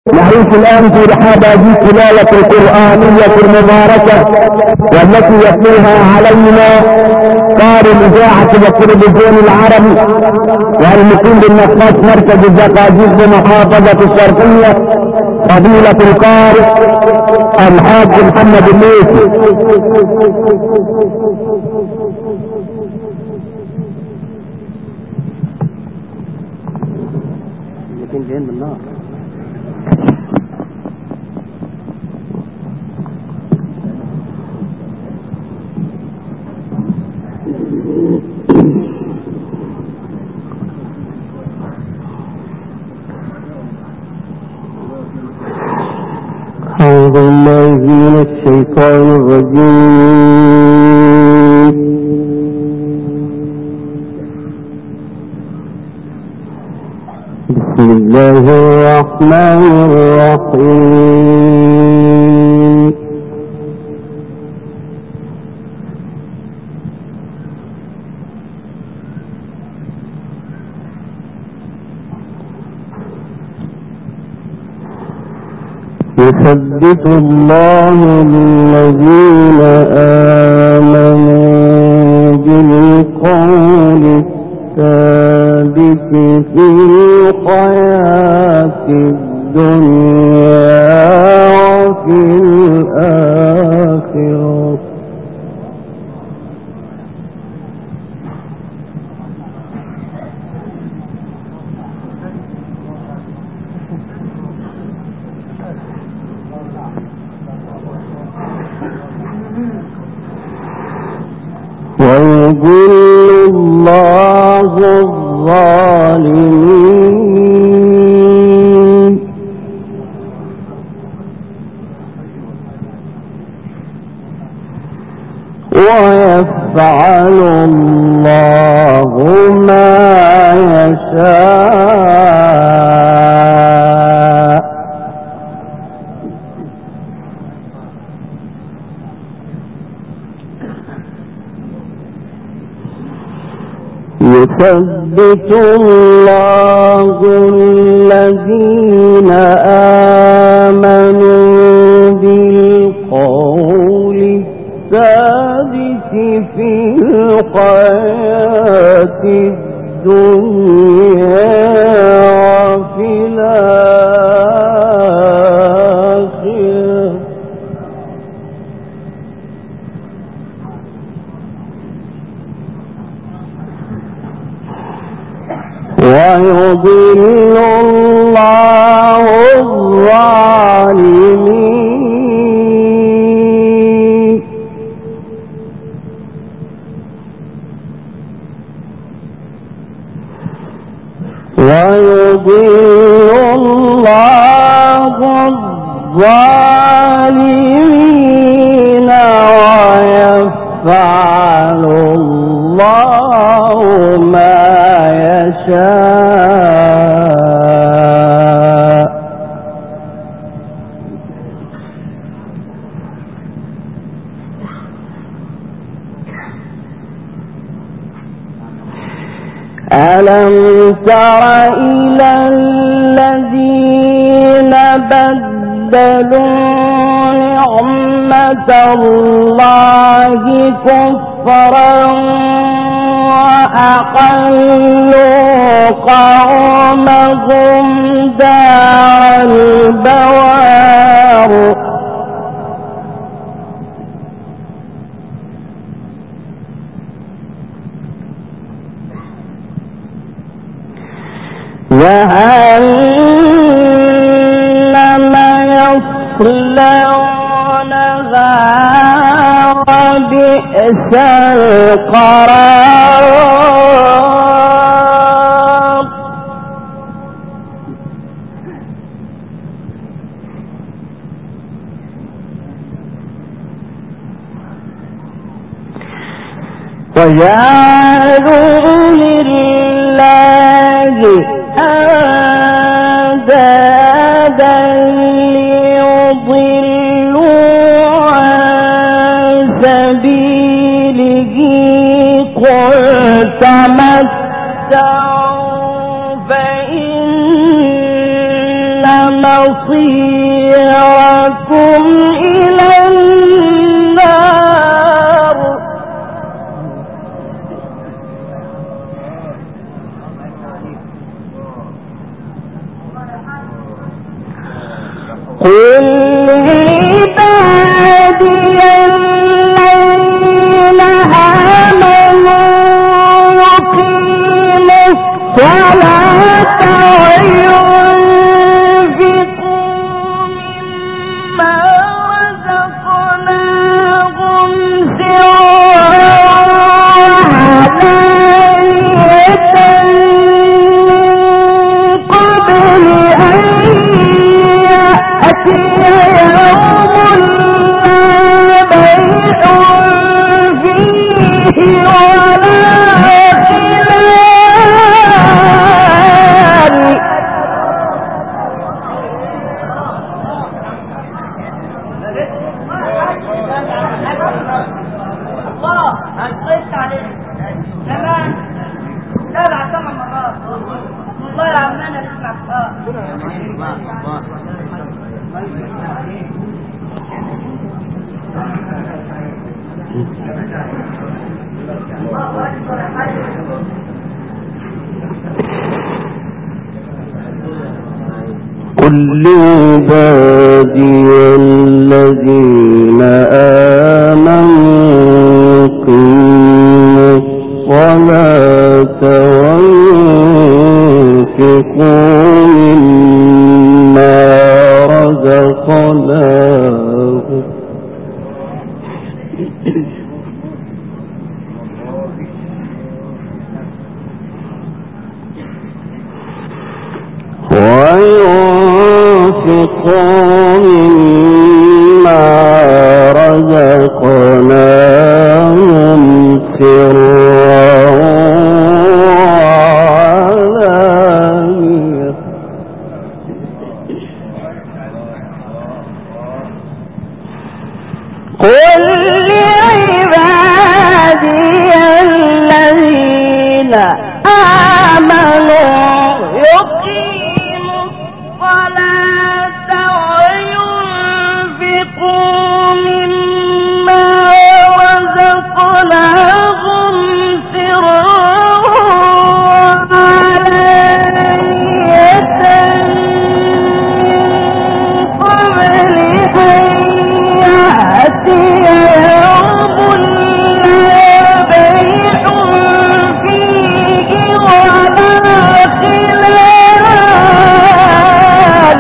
نعيش الآن في رحاب هذه التلاوة القرآنية المباركة والتي يتلوها علينا قارئ الإذاعة والتلفزيون العربي والمقيم بالنقاش مركز الزقازيق بمحافظة الشرقية فضيلة القارئ الحاج محمد الليثي. أعوذ بالله من الشيطان الرجيم. بسم الله الرحمن الرحيم. يثبت الله الذين آمنوا بالقول الثابت في الحياة الدنيا وفي الآخرة ويضل الله الظالمين ويفعل الله ما يشاء. يثبت الله الذين آمنوا بالقول الثابت في الحياة الدنيا وفي الآخرة ويضل الله الظالمين ويضل الله الظالمين ويفعل الله ما يشاء. ألم تر إلى الذين بدلوا نعمة الله كفرا وأحلوا قومهم دار البوار جهنم يصلونها وبئس القرار. وجعلوا لله أندادا ليضلوا عن سبيله قل تمتعوا فإن مصيركم إلى النار. قل لعبادي الذين آمنوا يقيموا الصلاة وينفقوا مما رزقناهم سرا وعلانية قبل أن يأتي يوم لا بيع فيه ولا خلال. قل لعبادي الذين آمنوا يقيموا الصلاة وينفقوا مما رزقناهم وينفقوا مما رزقناهم سرا وعلانية. قل لعبادي الذين آمنوا يقيموا الصلاة وينفقوا مما رزقناهم سرا وعلانية قبل أن يأتي يوم لا بيع فيه ولا خلال.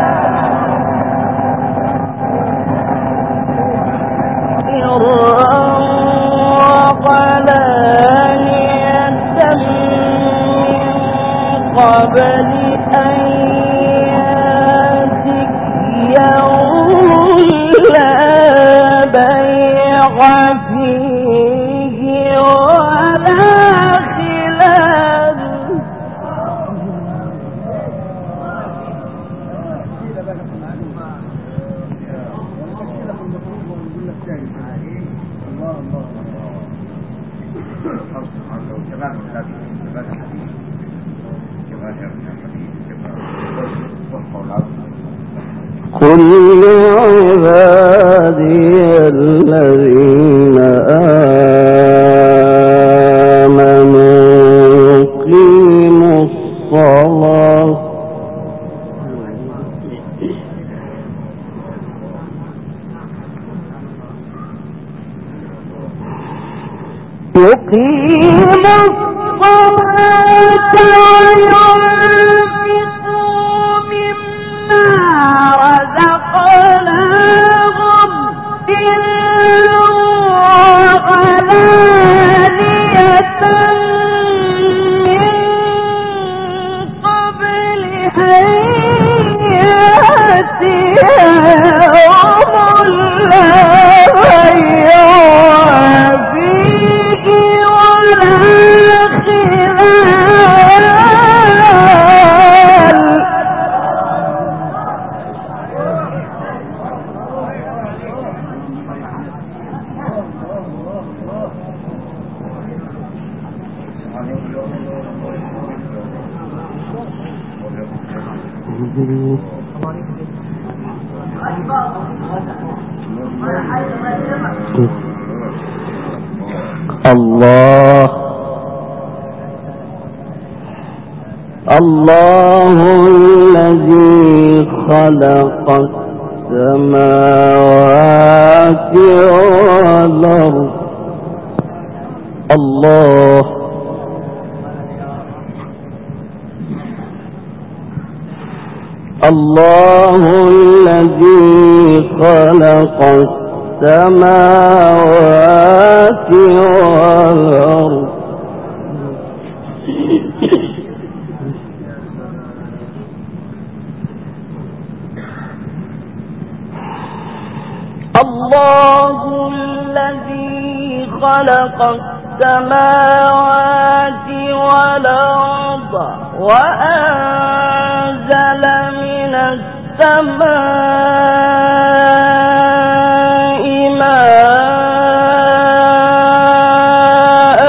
قبل أن يأتي يوم لا بيع فيه ولا خلال. قل لعبادي الذين آمنوا يقيموا الصلاة وينفقوا مما رزقناهم سرا وعلانية من قبل أن يأتي يوم لا بيع فيه ولا خلال. الله الله الذي خلق السماوات والأرض الله الله الذي خلق السماوات والأرض الله الذي خلق السماوات والأرض وأنزل من السماء ماء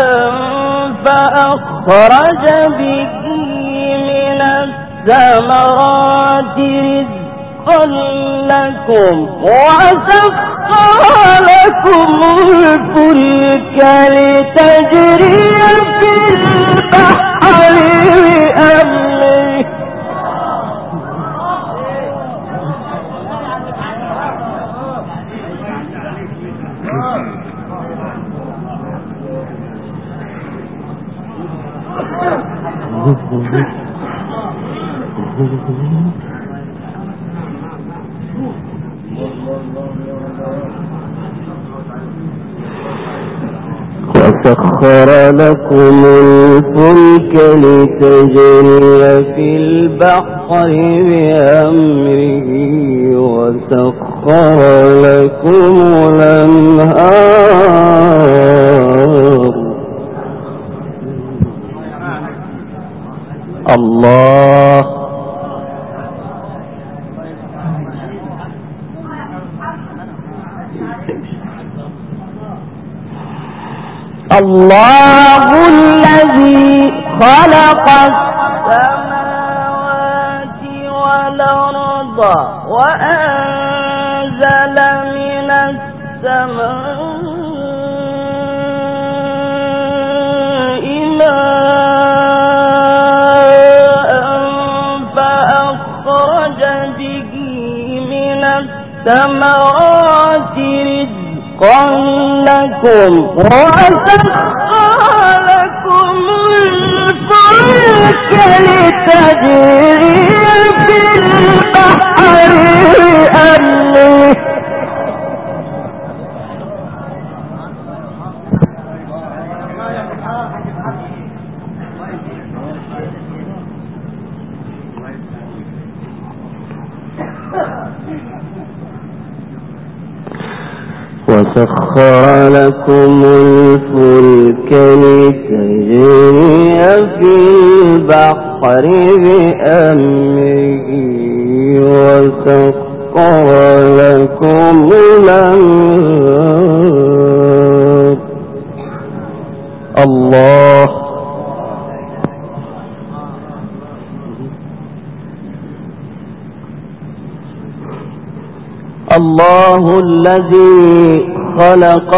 فأخرج به من الثمرات رزقا لكم وسخر لكم الفلك لتجري في البحر بأمره وسخر لكم الفلك لتجري في البحر بأمره وسخر لكم الأنهار الله الله الذي خلق السماوات والأرض وأنزل من السماء ماء فأخرج به من الثمرات رزقا لكم وسخر لكم الفلك لتجري في البحر بأمره وسخر لكم الفلك لتجري في البحر بأمره وسخر لكم الأنهار الله الله الذي خلق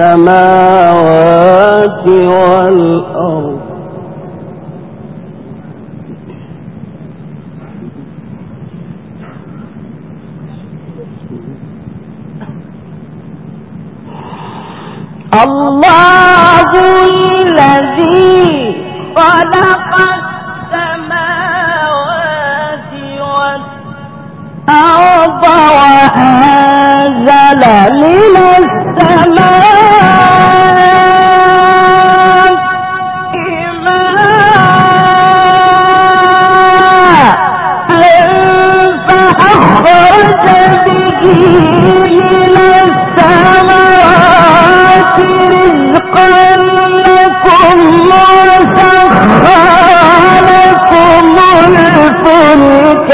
السماوات والأرض الله الذي خلق السماوات والأرض وأنزل من السماء ماء فأخرج به من الثمرات رزقا لكم وسخر لكم الفلك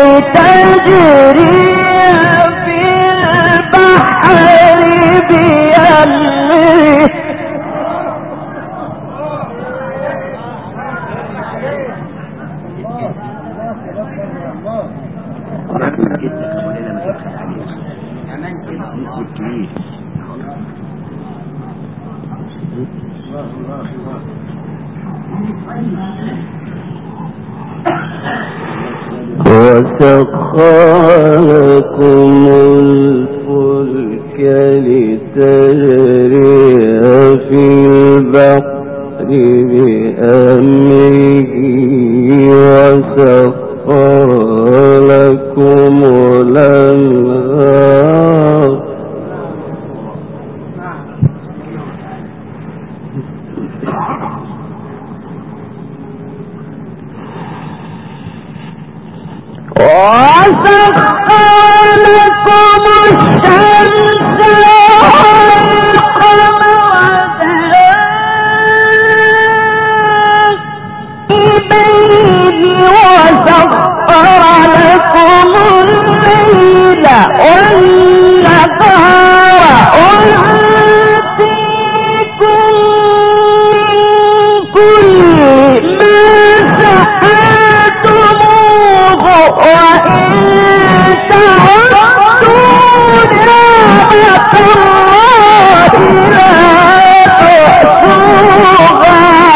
لتجري في البحر بأمره وسخر لكم الفلك لتجري في البحر بأمره وسخر لكم الأنهار وسخر لكم الشمس والقمر دائبين وسخر لكم الليل والنهار وآتيكم من كل ما سألتموه وإن تعدوا نعمة الله لا تحصوها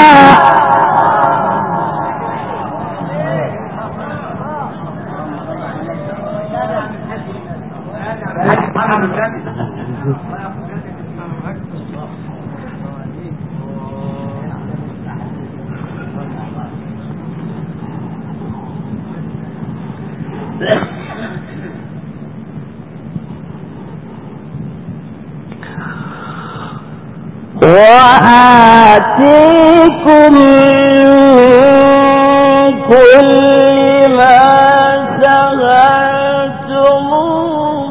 وآتيكم من كل ما سألتموه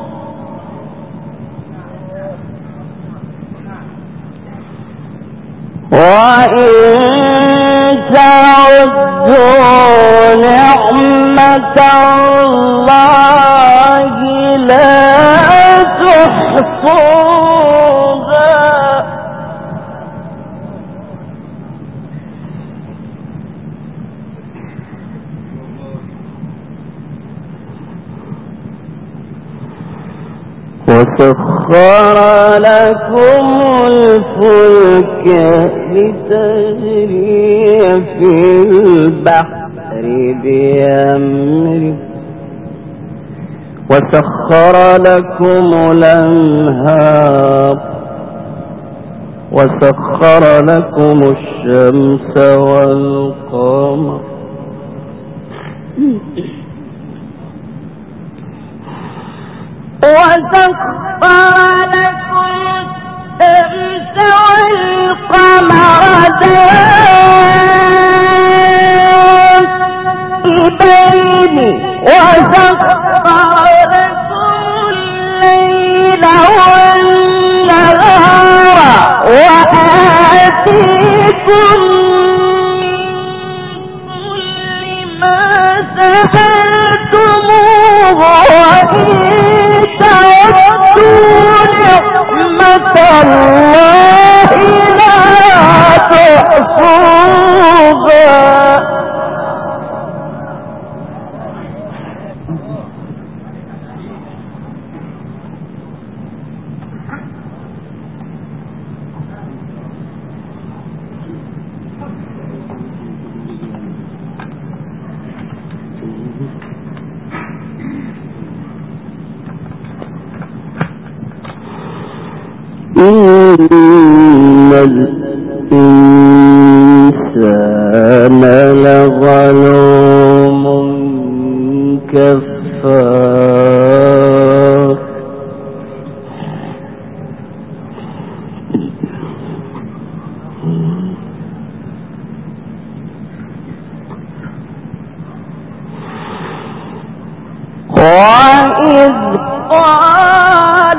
وإن تعدوا نعمة الله لا تحصوها وسخر لكم الفلك لتجري في البحر بأمره وسخر لكم الأنهار وسخر لكم الشمس والقمر وسخر لكم الشمس والقمر دائبين وسخر لكم الليل والنهار وآتيكم من كل ما سألتموه وإن تعدوا نعمة الله لا تحصوها إن الإنسان لظلوم كفار وإذ قال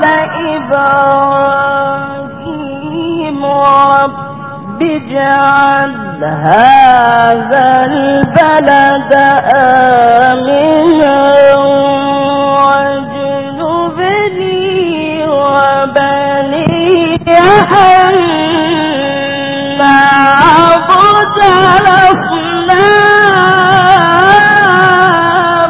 إبراهيم رب اجعل هذا البلد آمنا واجنبني وبني أن نعبد الأصنام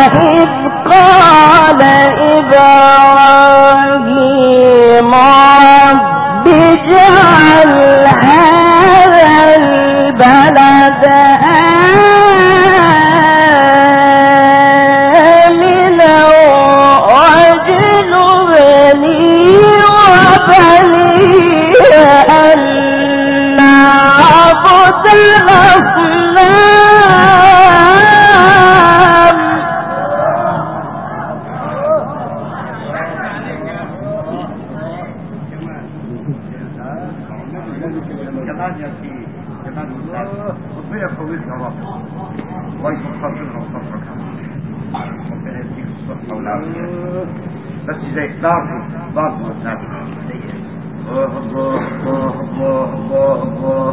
وإذ قال إبراهيم رب اجعل هذا البلد آمنا واجنبني وبني أن نعبد الأصنام. ربنا يقويك يا رب ويفكر لنا وصفرك ربنا يديك الصحة والعافية بس زي ضعفه والناس الله الله الله الله الله.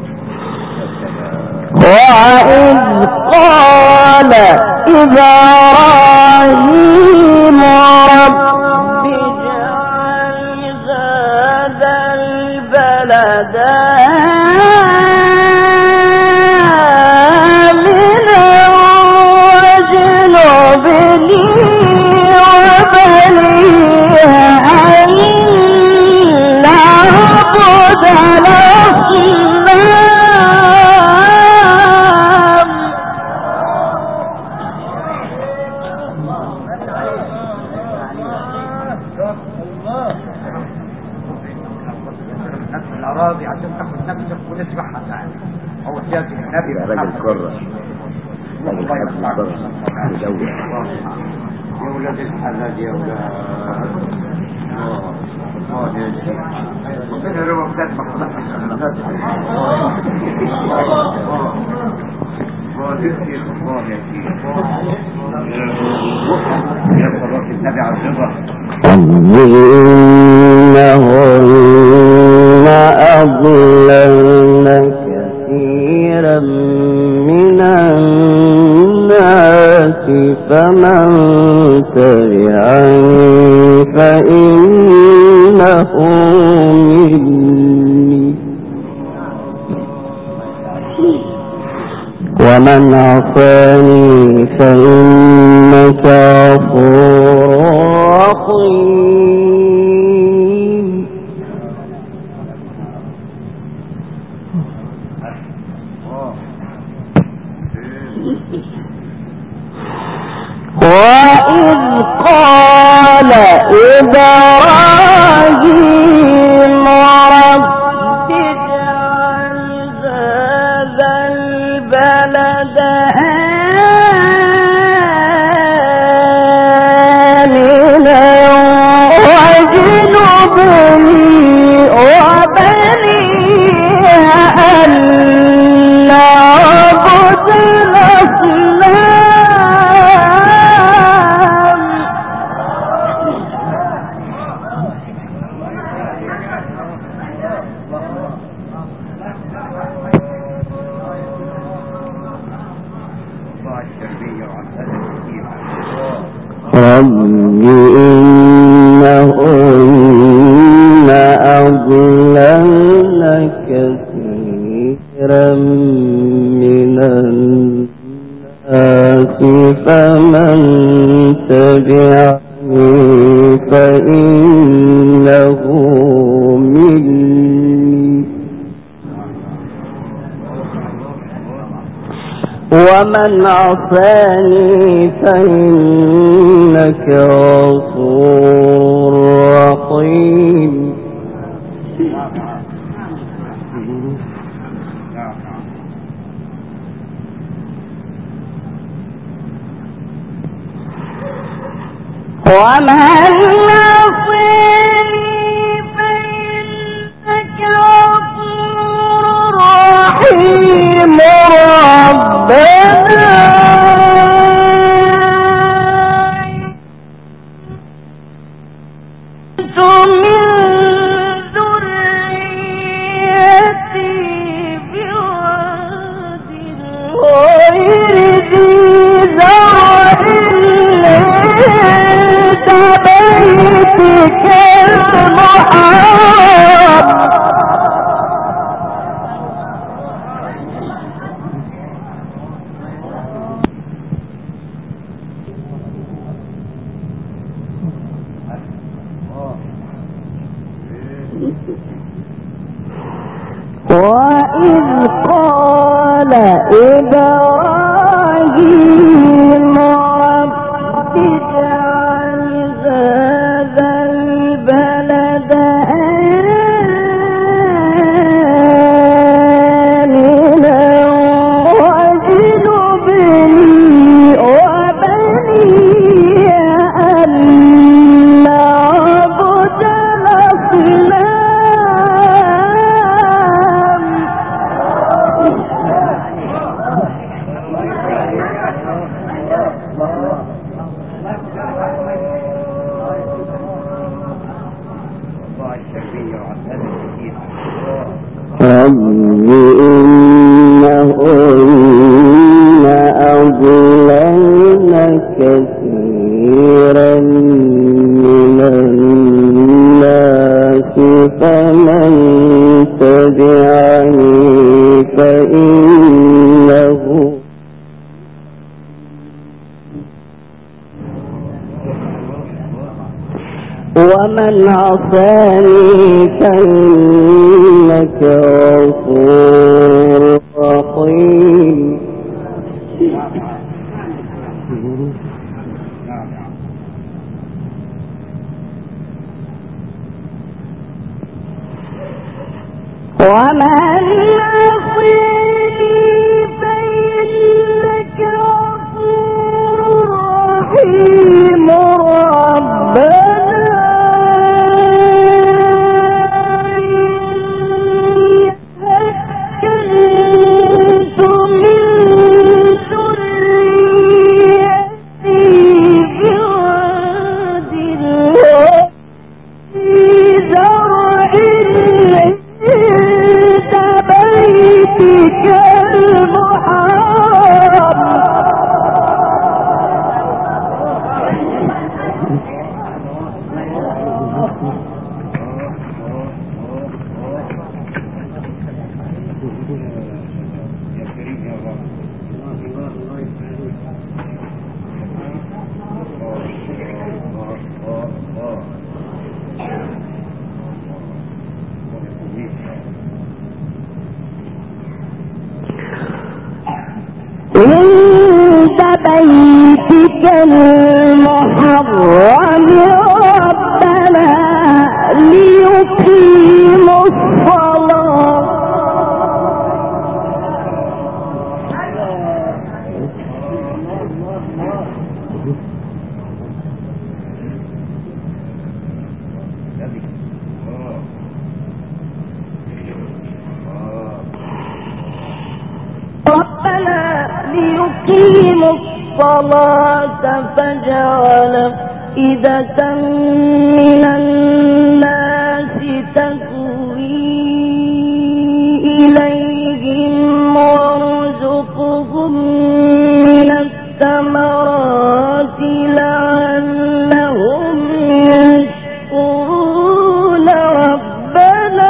وإذ قال إبراهيم رب اجعل هذا البلد آمنا واجنبني وبني أن نعبد الأصنام. الأراضي عشان تاخد نفسك ونسبحها تعالى هو سياسي النبي يا راجل كرة راجل حاج كرة مجوع يا ولاد الحلال يا ولاد الله يا شيخ ربنا يروق كتبك الله يا شيخ الله يا شيخ يا صلاة النبي على الرضا إنهن أضللن كثيرا من الناس فمن تبعني فإنه مني ومن عصاني فإنك غفور رحيم. وإذ قال إبراهيم رب اجعل هذا البلد آمنا واجنبني وبني أن نعبد الأصنام. رب إنهن أضللن كثيرا من الناس فمن تبعني فإنه مني ومن عصاني فإنك غفور رحيم. ومن عصاني فإنك غفور رحيم. ربنا من ذريتي بواد غير ذي زرع عند بيتك المحرم وإذ قال إبراهيم رب اجعل هذا البلد آمنا واجنبني وبني أن نعبد الأصنام. رب إنهن أضللن كثيرا من الناس فمن تبعني فإنه ومن عصاني فإنك غفور رحيم. ومن عصاني فإنك غفور رحيم. ربنا عند بيتك المحرم ربنا ليقيموا الصلاة. ربنا ليقيموا الصلاة فجعل أفئدة من الناس تهوي إليهم وارزقهم من الثمرات لعلهم يشكرون. ربنا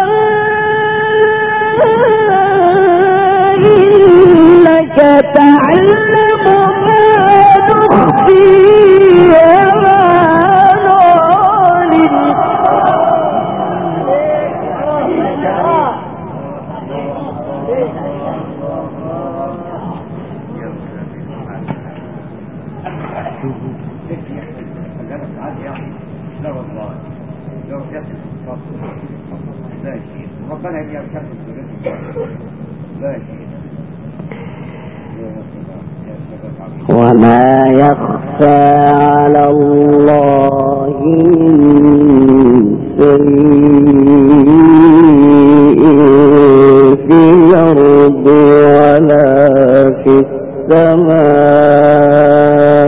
إنك تعلم ما نخفي وما نعلن. لا والله لو جت لا شيء ربنا يركب لا شيء. وما يخفى على الله من شيء في الأرض ولا في السماء.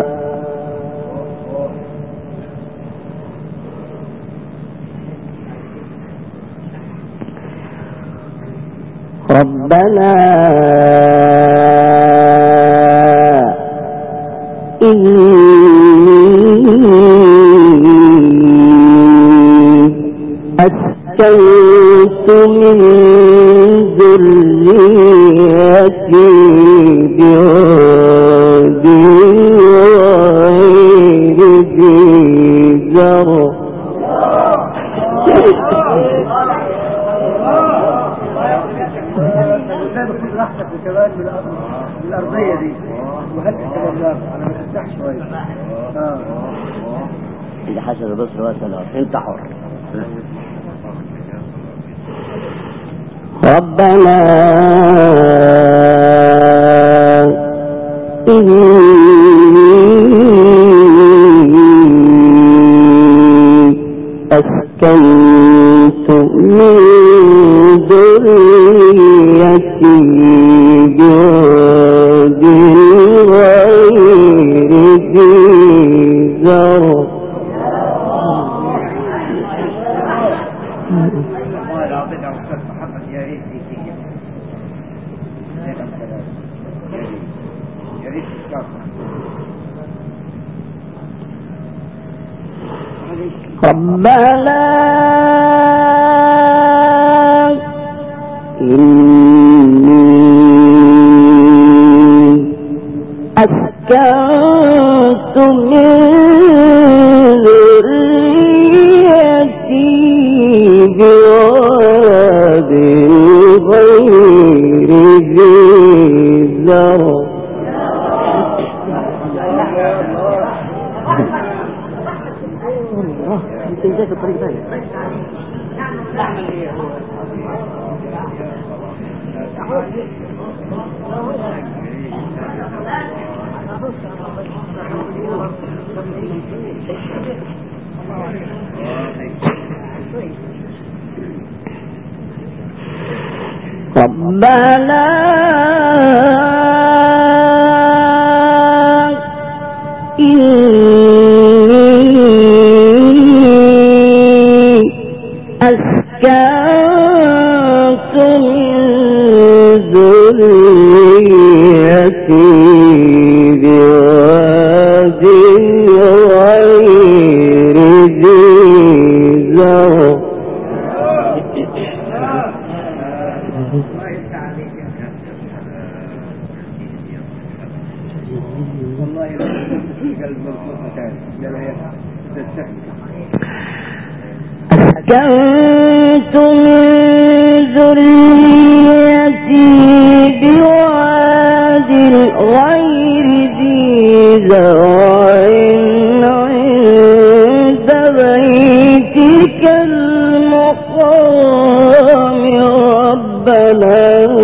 ربنا أسكنت من ذريتي بواد غير ذي زرع احسن كمان من الارضيه دي. وهل تتجرب انا مرتاح شويه. اللي حسن بص واسأل انت حر. ربنا أسكنت من ذريتي بواد غير ذي زرع. والله العظيم يا استاذ محمد يا ريت تيجي. يا ريت تشتغل. ربنا إني أسكنت من ذريتي بواد غير ذي زرع. ازاي في الطريق ثاني؟ ربنا أسكنت من ذريتي بواد غير ذي زرع. أسكنت من ذريتي بواد غير ذي زرع عند بيتك المقام ربنا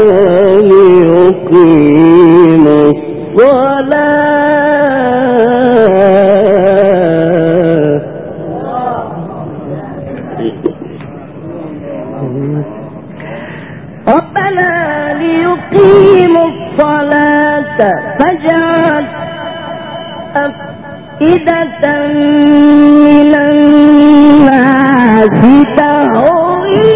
ليقيم الصلاة. ربنا ليقيموا الصلاة فاجعل أفئدة من الناس تهوي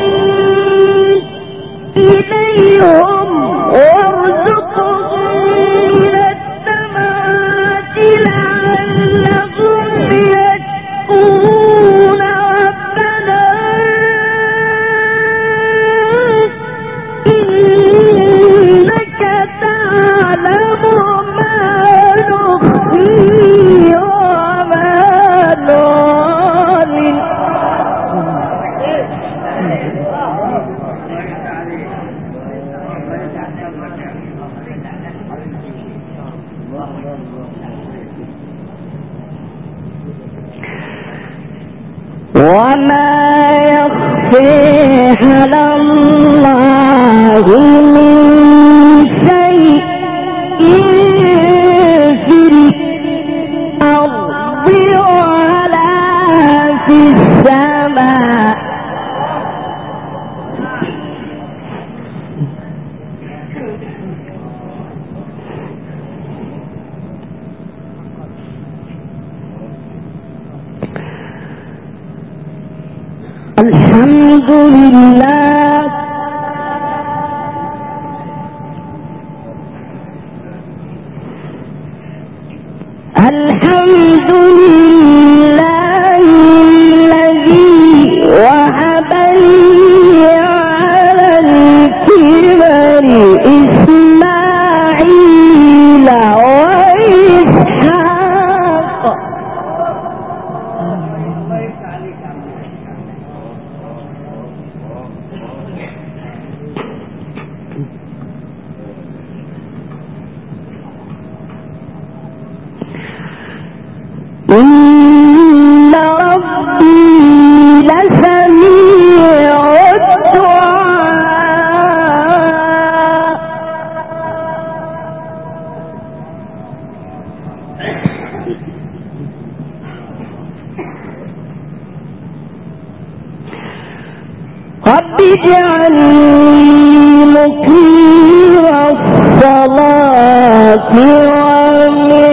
إليهم وارزقهم من الثمرات لعلهم يشكرون. إنك تعلم ما نخفي وما نعلن. وما يخفي على الله من شيء في الأرض ولا في السماء. الحمد لله الحمد لله الذي وهب لي على الكبر إسماعيل وإسحاق. مقيم الصلاة ومن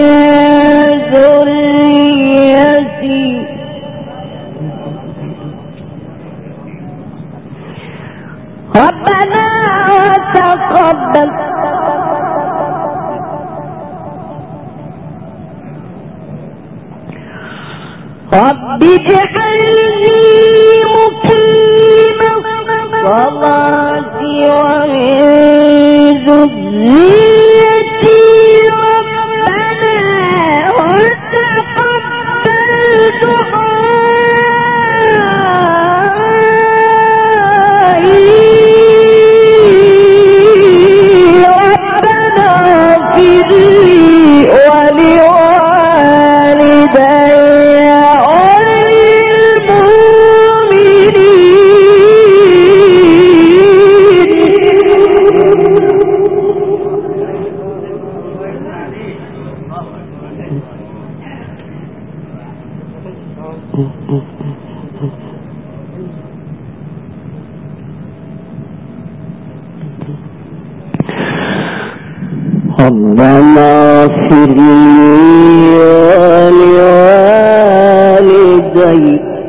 ذريتي ربنا وتقبل رب اجعلني مقيم الصلاة ومن ذريتي ربنا وتقبل دعائي ربنا اغفر لي ولوالدي ربنا اغفر لي ولوالدي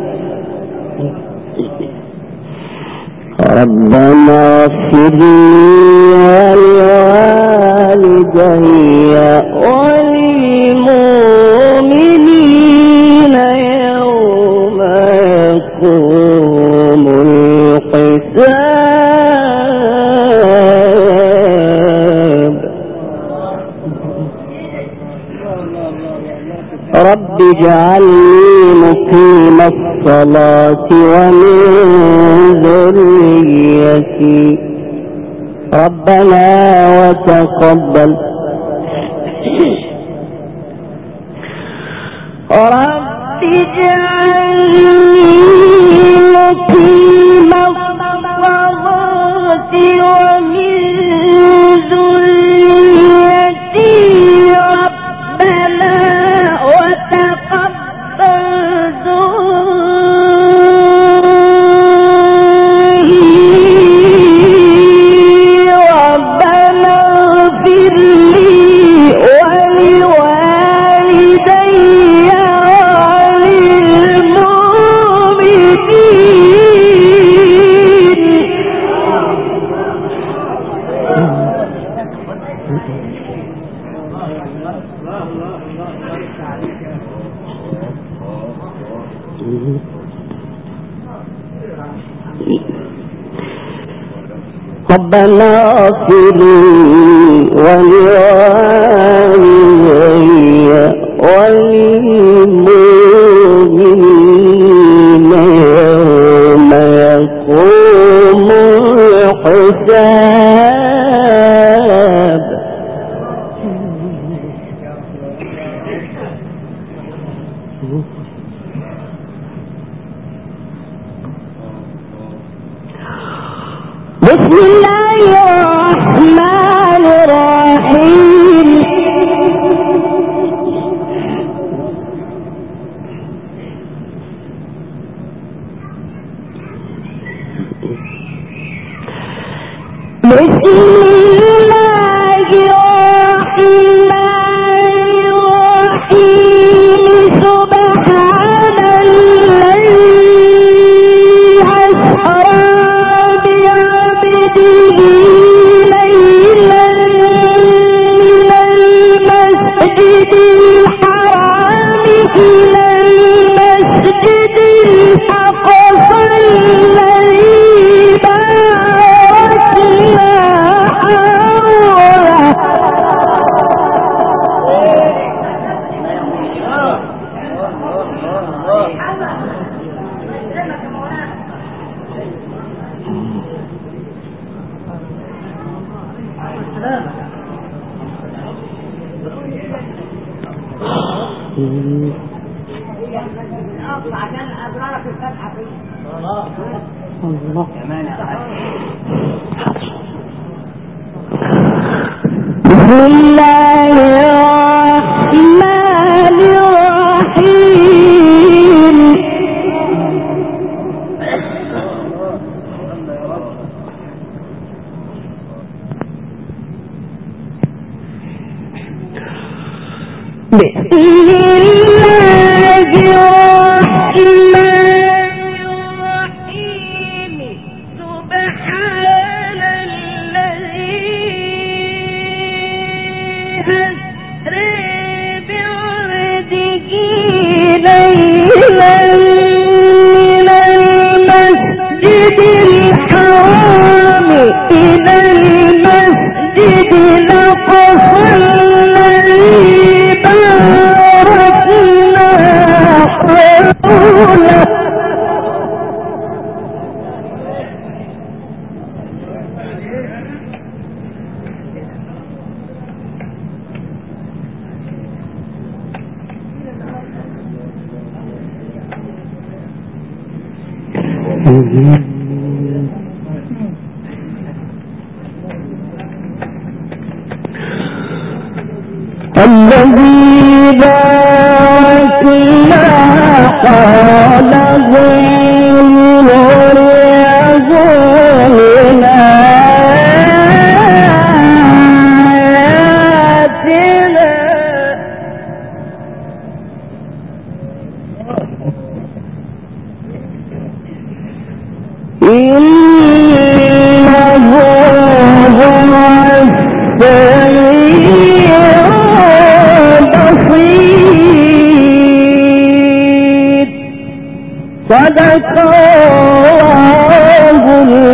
ربنا اغفر لي ولوالدي وللمؤمنين يوم يقوم الحساب رب اجعلني مقيم الصلاة ومن ذريتي ربنا وتقبل رب اجعلني مقيم الصلاة ومن ذريتي ربنا وتقبل دعائي ربنا اغفر لي ولوالدي ربنا اغفر لي ولوالدي وللمؤمنين يوم يقوم الحساب بسم الله الرحمن الرحيم بسم الله الرحمن الرحيم سبحان الذي أسرى بعبده ليلا من المسجد الحرام إلى المسجد الأقصى الذي باركنا حوله عشان أبرارك الفتحة فيه الله كمان يا حاج بسم الله الرحمن الرحيم الذي باركنا قاله النور يزولنا آياتنا إنه هو السميع البصير صدق الله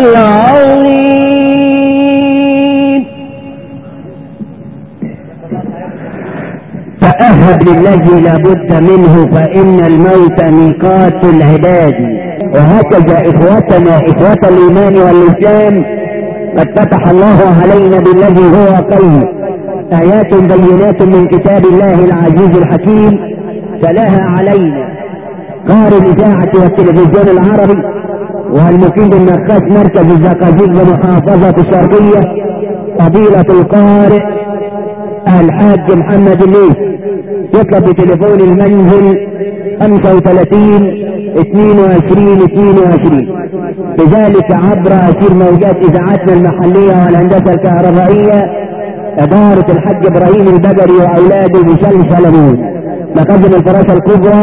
العظيم. تأهب للذي لابد منه فإن الموت ميقات العباد. وهكذا إخوتنا إخوة الإيمان والإسلام قد فتح الله علينا بالذي هو خير، آيات بينات من كتاب الله العزيز الحكيم تلاها علينا قارئ الإذاعة والتلفزيون العربي والمقيم النقاش مركز الزقازيق بمحافظة الشرقية فضيلة القارئ الحاج محمد الليث. يطلب بتليفون المنزل 35-22-22، بذلك عبر أثير موجات إذاعتنا المحلية والهندسة الكهربائية إدارة الحاج إبراهيم البدري وأولاده بشل سلمون. مخازن الفراشة الكبرى